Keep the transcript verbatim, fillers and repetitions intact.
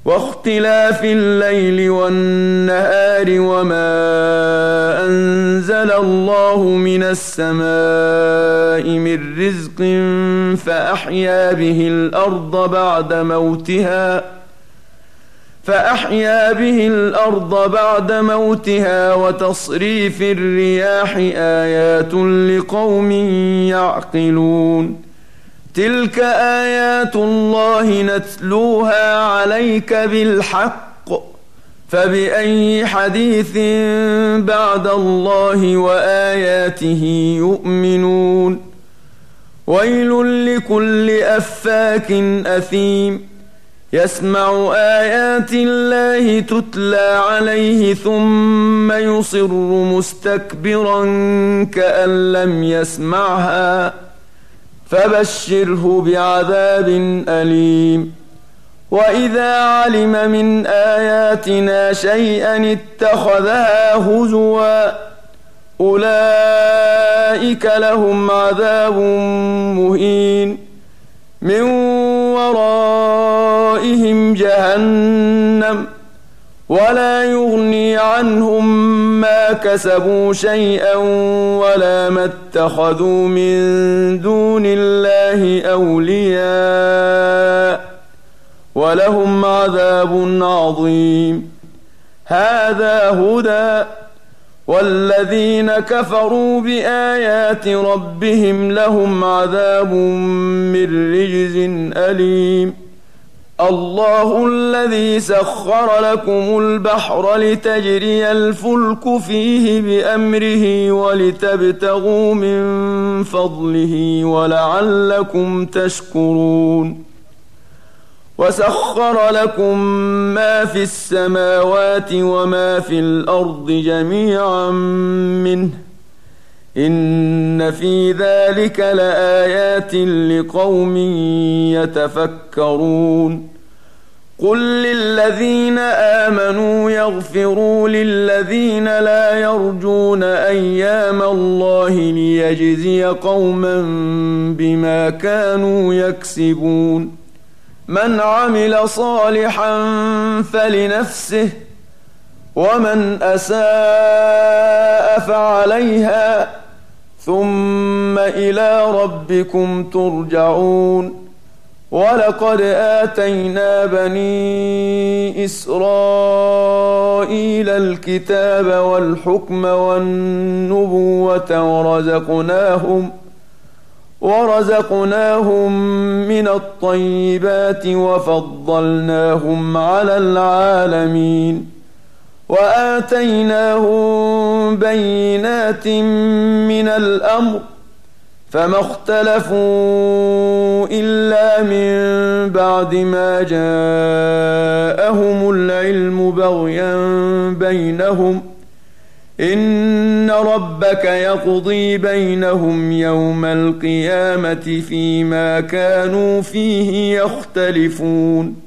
واختلاف الليل والنهار وما أنزل الله من السماء من رزق فأحيا به الأرض بعد موتها فأحيا به الأرض بعد موتها وتصريف الرياح آيات لقوم يعقلون تلك آيات الله نتلوها عليك بالحق فبأي حديث بعد الله وآياته يؤمنون ويل لكل أفاك أثيم يسمع آيات الله تتلى عليه ثم يصر مستكبرا كأن لم يسمعها فبشره بعذاب أليم وإذا علم من آياتنا شيئا اتخذها هزوا أولئك لهم عذاب مهين من ورائهم جهنم ولا يغني عنهم ما كسبوا شيئا ولا ما اتخذوا من دون الله أولياء ولهم عذاب عظيم هذا هدى والذين كفروا بآيات ربهم لهم عذاب من رجز أليم الله الذي سخر لكم البحر لتجري الفلك فيه بأمره ولتبتغوا من فضله ولعلكم تشكرون وسخر لكم ما في السماوات وما في الأرض جميعا منه إن في ذلك لآيات لقوم يتفكرون قل للذين آمنوا يغفروا للذين لا يرجون أيام الله ليجزي قوما بما كانوا يكسبون من عمل صالحا فلنفسه ومن أساء فعليها ثم إلى ربكم ترجعون ولقد آتينا بني إسرائيل الكتاب والحكم والنبوة ورزقناهم ورزقناهم من الطيبات وفضلناهم على العالمين وآتيناهم بينات من الأمر فما اختلفوا إلا من بعد ما جاءهم العلم بغيا بينهم إن ربك يقضي بينهم يوم القيامة فيما كانوا فيه يختلفون